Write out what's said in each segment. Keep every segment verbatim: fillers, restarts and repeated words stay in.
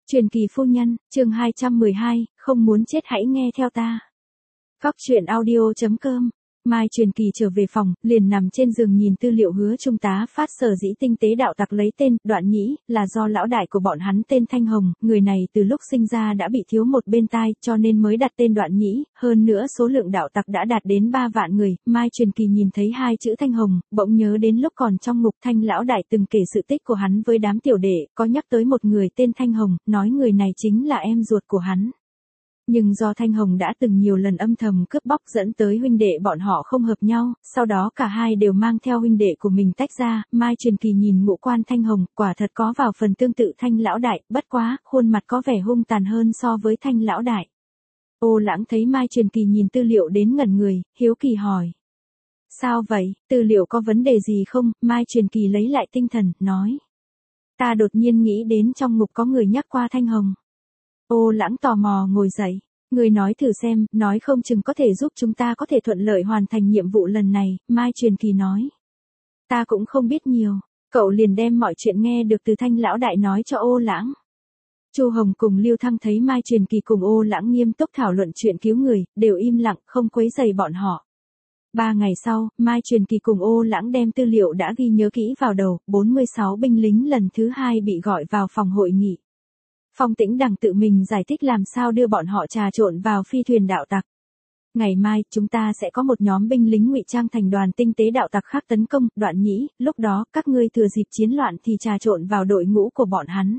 Truyền kỳ phu nhân, chương hai trăm mười hai, không muốn chết hãy nghe theo ta. Góc truyện audio chấm com. Mai Truyền Kỳ trở về phòng, liền nằm trên giường nhìn tư liệu Hứa Trung tá phát. Sở dĩ tinh tế đạo tặc lấy tên Đoạn Nhĩ là do lão đại của bọn hắn tên Thanh Hồng, người này từ lúc sinh ra đã bị thiếu một bên tai, cho nên mới đặt tên Đoạn Nhĩ, hơn nữa số lượng đạo tặc đã đạt đến ba vạn người. Mai Truyền Kỳ nhìn thấy hai chữ Thanh Hồng, bỗng nhớ đến lúc còn trong ngục Thanh lão đại từng kể sự tích của hắn với đám tiểu đệ, có nhắc tới một người tên Thanh Hồng, nói người này chính là em ruột của hắn. Nhưng do Thanh Hồng đã từng nhiều lần âm thầm cướp bóc dẫn tới huynh đệ bọn họ không hợp nhau, sau đó cả hai đều mang theo huynh đệ của mình tách ra. Mai Truyền Kỳ nhìn ngũ quan Thanh Hồng, quả thật có vào phần tương tự Thanh lão đại, bất quá, khuôn mặt có vẻ hung tàn hơn so với Thanh lão đại. Ô Lãng thấy Mai Truyền Kỳ nhìn tư liệu đến ngẩn người, hiếu kỳ hỏi. Sao vậy, tư liệu có vấn đề gì không? Mai Truyền Kỳ lấy lại tinh thần, nói. Ta đột nhiên nghĩ đến trong ngục có người nhắc qua Thanh Hồng. Ô Lãng tò mò ngồi dậy, người nói thử xem, nói không chừng có thể giúp chúng ta có thể thuận lợi hoàn thành nhiệm vụ lần này. Mai Truyền Kỳ nói. Ta cũng không biết nhiều, cậu liền đem mọi chuyện nghe được từ Thanh lão đại nói cho Ô Lãng. Chu Hồng cùng Lưu Thăng thấy Mai Truyền Kỳ cùng Ô Lãng nghiêm túc thảo luận chuyện cứu người, đều im lặng, không quấy rầy bọn họ. Ba ngày sau, Mai Truyền Kỳ cùng Ô Lãng đem tư liệu đã ghi nhớ kỹ vào đầu. bốn mươi sáu binh lính lần thứ hai bị gọi vào phòng hội nghị. Phong Tĩnh Đằng tự mình giải thích làm sao đưa bọn họ trà trộn vào phi thuyền đạo tặc. Ngày mai, chúng ta sẽ có một nhóm binh lính ngụy trang thành đoàn tinh tế đạo tặc khác tấn công. Đoạn Nhĩ, lúc đó, các ngươi thừa dịp chiến loạn thì trà trộn vào đội ngũ của bọn hắn.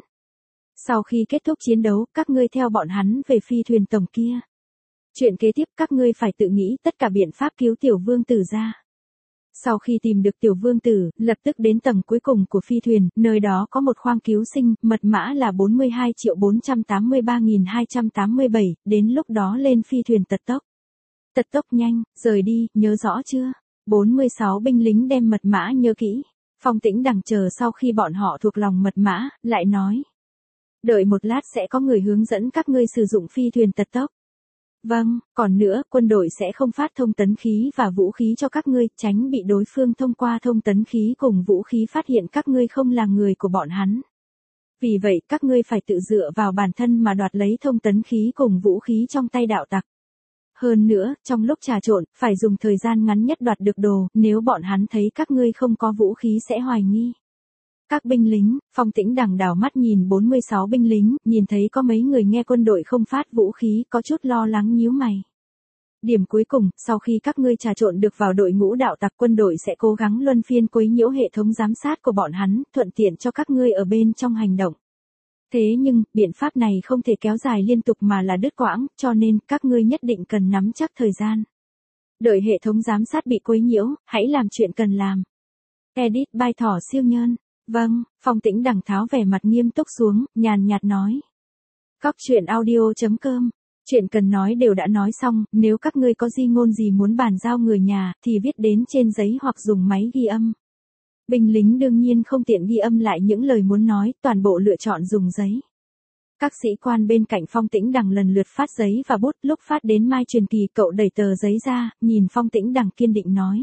Sau khi kết thúc chiến đấu, các ngươi theo bọn hắn về phi thuyền tổng kia. Chuyện kế tiếp các ngươi phải tự nghĩ tất cả biện pháp cứu tiểu vương tử ra. Sau khi tìm được tiểu vương tử, lập tức đến tầng cuối cùng của phi thuyền, nơi đó có một khoang cứu sinh, mật mã là bốn mươi hai triệu bốn trăm tám mươi ba nghìn hai trăm tám mươi bảy, đến lúc đó lên phi thuyền tật tốc. Tật tốc nhanh, rời đi, nhớ rõ chưa? bốn mươi sáu binh lính đem mật mã nhớ kỹ. Phong Tĩnh Đằng chờ sau khi bọn họ thuộc lòng mật mã, lại nói. Đợi một lát sẽ có người hướng dẫn các ngươi sử dụng phi thuyền tật tốc. Vâng, còn nữa, quân đội sẽ không phát thông tấn khí và vũ khí cho các ngươi, tránh bị đối phương thông qua thông tấn khí cùng vũ khí phát hiện các ngươi không là người của bọn hắn. Vì vậy, các ngươi phải tự dựa vào bản thân mà đoạt lấy thông tấn khí cùng vũ khí trong tay đạo tặc. Hơn nữa, trong lúc trà trộn, phải dùng thời gian ngắn nhất đoạt được đồ, nếu bọn hắn thấy các ngươi không có vũ khí sẽ hoài nghi. Các binh lính, Phong Tĩnh Đằng đảo mắt nhìn bốn mươi sáu binh lính, nhìn thấy có mấy người nghe quân đội không phát vũ khí, có chút lo lắng nhíu mày. Điểm cuối cùng, sau khi các ngươi trà trộn được vào đội ngũ đạo tặc, quân đội sẽ cố gắng luân phiên quấy nhiễu hệ thống giám sát của bọn hắn, thuận tiện cho các ngươi ở bên trong hành động. Thế nhưng, biện pháp này không thể kéo dài liên tục mà là đứt quãng, cho nên, các ngươi nhất định cần nắm chắc thời gian. Đợi hệ thống giám sát bị quấy nhiễu, hãy làm chuyện cần làm. Edit by Thỏ Siêu Nhơn. Vâng, Phong Tĩnh Đằng tháo vẻ mặt nghiêm túc xuống, nhàn nhạt nói. Góc truyện audio chấm com. Chuyện cần nói đều đã nói xong, nếu các ngươi có di ngôn gì muốn bàn giao người nhà, thì viết đến trên giấy hoặc dùng máy ghi âm. Binh lính đương nhiên không tiện ghi âm lại những lời muốn nói, toàn bộ lựa chọn dùng giấy. Các sĩ quan bên cạnh Phong Tĩnh Đằng lần lượt phát giấy và bút, lúc phát đến Mai Truyền Kỳ cậu đẩy tờ giấy ra, nhìn Phong Tĩnh Đằng kiên định nói.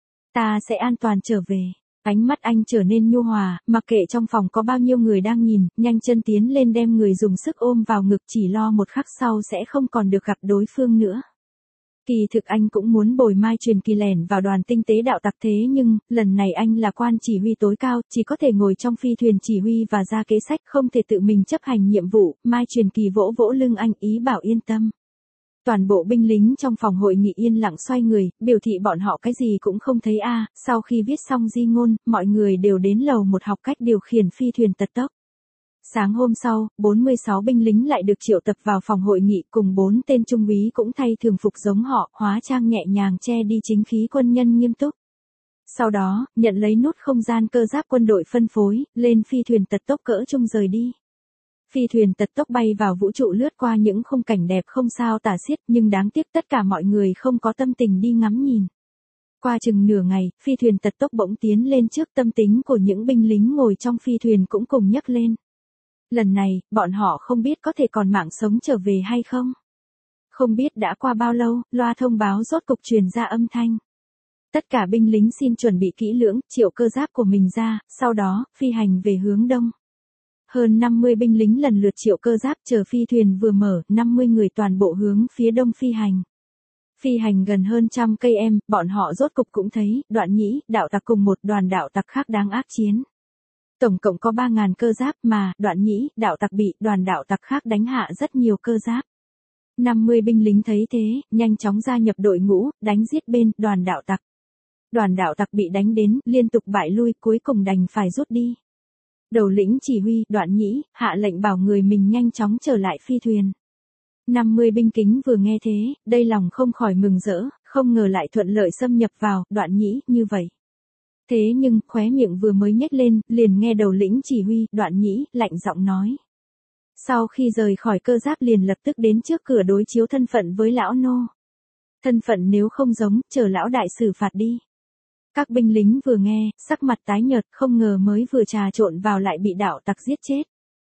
Ta sẽ an toàn trở về. Ánh mắt anh trở nên nhu hòa, mặc kệ trong phòng có bao nhiêu người đang nhìn, nhanh chân tiến lên đem người dùng sức ôm vào ngực, chỉ lo một khắc sau sẽ không còn được gặp đối phương nữa. Kỳ thực anh cũng muốn bồi Mai Truyền Kỳ lẻn vào đoàn tinh tế đạo tặc, thế nhưng, lần này anh là quan chỉ huy tối cao, chỉ có thể ngồi trong phi thuyền chỉ huy và ra kế sách, không thể tự mình chấp hành nhiệm vụ. Mai Truyền Kỳ vỗ vỗ lưng anh, ý bảo yên tâm. Toàn bộ binh lính trong phòng hội nghị yên lặng xoay người, biểu thị bọn họ cái gì cũng không thấy a. Sau khi viết xong di ngôn, mọi người đều đến lầu một học cách điều khiển phi thuyền tật tốc. Sáng hôm sau, bốn mươi sáu binh lính lại được triệu tập vào phòng hội nghị, cùng bốn tên trung úy cũng thay thường phục giống họ, hóa trang nhẹ nhàng che đi chính khí quân nhân nghiêm túc. Sau đó, nhận lấy nút không gian cơ giáp quân đội phân phối, lên phi thuyền tật tốc cỡ trung rời đi. Phi thuyền tật tốc bay vào vũ trụ, lướt qua những khung cảnh đẹp không sao tả xiết, nhưng đáng tiếc tất cả mọi người không có tâm tình đi ngắm nhìn. Qua chừng nửa ngày, phi thuyền tật tốc bỗng tiến lên trước, tâm tính của những binh lính ngồi trong phi thuyền cũng cùng nhấc lên. Lần này, bọn họ không biết có thể còn mạng sống trở về hay không. Không biết đã qua bao lâu, loa thông báo rốt cục truyền ra âm thanh. Tất cả binh lính xin chuẩn bị kỹ lưỡng, triệu cơ giáp của mình ra, sau đó, phi hành về hướng đông. hơn năm mươi binh lính lần lượt triệu cơ giáp chờ phi thuyền vừa mở, năm mươi người toàn bộ hướng phía đông phi hành. Phi hành gần hơn trăm cây em, bọn họ rốt cục cũng thấy, Đoạn Nhĩ, đạo tặc cùng một đoàn đạo tặc khác đáng ác chiến. Tổng cộng có ba ngàn cơ giáp mà, Đoạn Nhĩ, đạo tặc bị đoàn đạo tặc khác đánh hạ rất nhiều cơ giáp. năm mươi binh lính thấy thế, nhanh chóng gia nhập đội ngũ, đánh giết bên đoàn đạo tặc. Đoàn đạo tặc bị đánh đến, liên tục bại lui, cuối cùng đành phải rút đi. Đầu lĩnh chỉ huy, Đoạn Nhĩ, hạ lệnh bảo người mình nhanh chóng trở lại phi thuyền. năm mươi binh lính vừa nghe thế, đây lòng không khỏi mừng rỡ, không ngờ lại thuận lợi xâm nhập vào, Đoạn Nhĩ, như vậy. Thế nhưng, khóe miệng vừa mới nhếch lên, liền nghe đầu lĩnh chỉ huy, Đoạn Nhĩ, lạnh giọng nói. Sau khi rời khỏi cơ giáp liền lập tức đến trước cửa đối chiếu thân phận với lão nô. Thân phận nếu không giống, chờ lão đại xử phạt đi. Các binh lính vừa nghe, sắc mặt tái nhợt, không ngờ mới vừa trà trộn vào lại bị đạo tặc giết chết.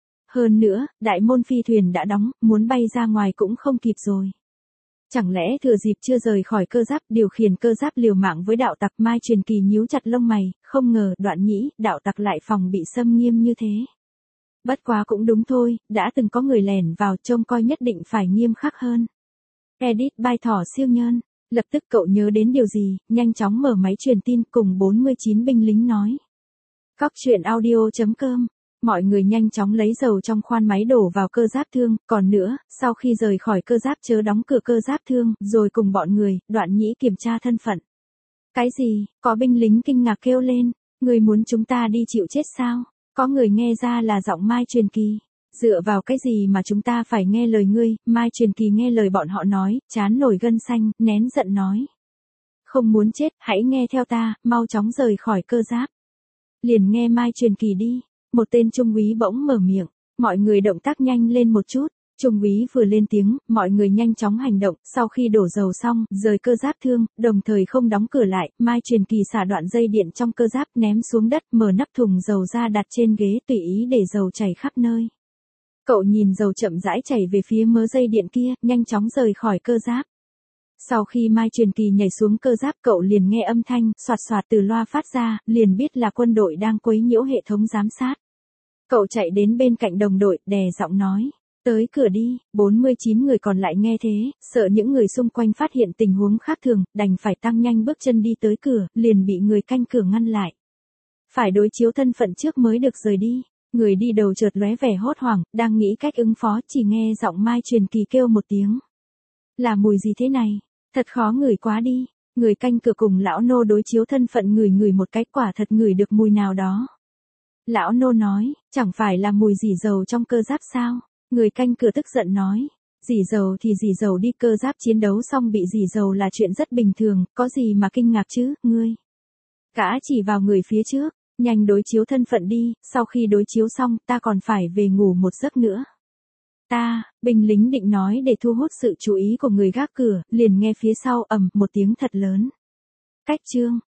Hơn nữa, đại môn phi thuyền đã đóng, muốn bay ra ngoài cũng không kịp rồi. Chẳng lẽ thừa dịp chưa rời khỏi cơ giáp, điều khiển cơ giáp liều mạng với đạo tặc, Mai Truyền Kỳ nhíu chặt lông mày, không ngờ, Đoạn Nhĩ, đạo tặc lại phòng bị xâm nghiêm như thế. Bất quá cũng đúng thôi, đã từng có người lẻn vào, trông coi nhất định phải nghiêm khắc hơn. Edit by Thỏ Siêu Nhân. Lập tức cậu nhớ đến điều gì, nhanh chóng mở máy truyền tin cùng bốn mươi chín binh lính nói. Cóc truyện audio chấm com. Mọi người nhanh chóng lấy dầu trong khoan máy đổ vào cơ giáp thương, còn nữa, sau khi rời khỏi cơ giáp chớ đóng cửa cơ giáp thương, rồi cùng bọn người, Đoạn Nhĩ kiểm tra thân phận. Cái gì, có binh lính kinh ngạc kêu lên, người muốn chúng ta đi chịu chết sao? Có người nghe ra là giọng Mai Truyền Kỳ. Dựa vào cái gì mà chúng ta phải nghe lời ngươi, Mai Truyền Kỳ nghe lời bọn họ nói, chán nổi gân xanh, nén giận nói. Không muốn chết, hãy nghe theo ta, mau chóng rời khỏi cơ giáp. Liền nghe Mai Truyền Kỳ đi, một tên trung úy bỗng mở miệng, mọi người động tác nhanh lên một chút. Trung úy vừa lên tiếng, mọi người nhanh chóng hành động, sau khi đổ dầu xong, rời cơ giáp thương, đồng thời không đóng cửa lại, Mai Truyền Kỳ xả đoạn dây điện trong cơ giáp ném xuống đất, mở nắp thùng dầu ra đặt trên ghế tùy ý để dầu chảy khắp nơi. Cậu nhìn dầu chậm rãi chảy về phía mớ dây điện kia, nhanh chóng rời khỏi cơ giáp. Sau khi Mai Truyền Kỳ nhảy xuống cơ giáp cậu liền nghe âm thanh, soạt soạt từ loa phát ra, liền biết là quân đội đang quấy nhiễu hệ thống giám sát. Cậu chạy đến bên cạnh đồng đội, đè giọng nói. Tới cửa đi, bốn mươi chín người còn lại nghe thế, sợ những người xung quanh phát hiện tình huống khác thường, đành phải tăng nhanh bước chân đi tới cửa, liền bị người canh cửa ngăn lại. Phải đối chiếu thân phận trước mới được rời đi. Người đi đầu chợt lóe vẻ hốt hoảng, đang nghĩ cách ứng phó, chỉ nghe giọng Mai Truyền Kỳ kêu một tiếng. Là mùi gì thế này? Thật khó ngửi quá đi. Người canh cửa cùng lão nô đối chiếu thân phận ngửi ngửi một cái, quả thật ngửi được mùi nào đó. Lão nô nói, chẳng phải là mùi dỉ dầu trong cơ giáp sao? Người canh cửa tức giận nói. Dỉ dầu thì dỉ dầu đi, cơ giáp chiến đấu xong bị dỉ dầu là chuyện rất bình thường, có gì mà kinh ngạc chứ, ngươi. Gã chỉ vào người phía trước. Nhanh đối chiếu thân phận đi, sau khi đối chiếu xong, ta còn phải về ngủ một giấc nữa. Ta, binh lính định nói để thu hút sự chú ý của người gác cửa, liền nghe phía sau ầm một tiếng thật lớn. Cách chương.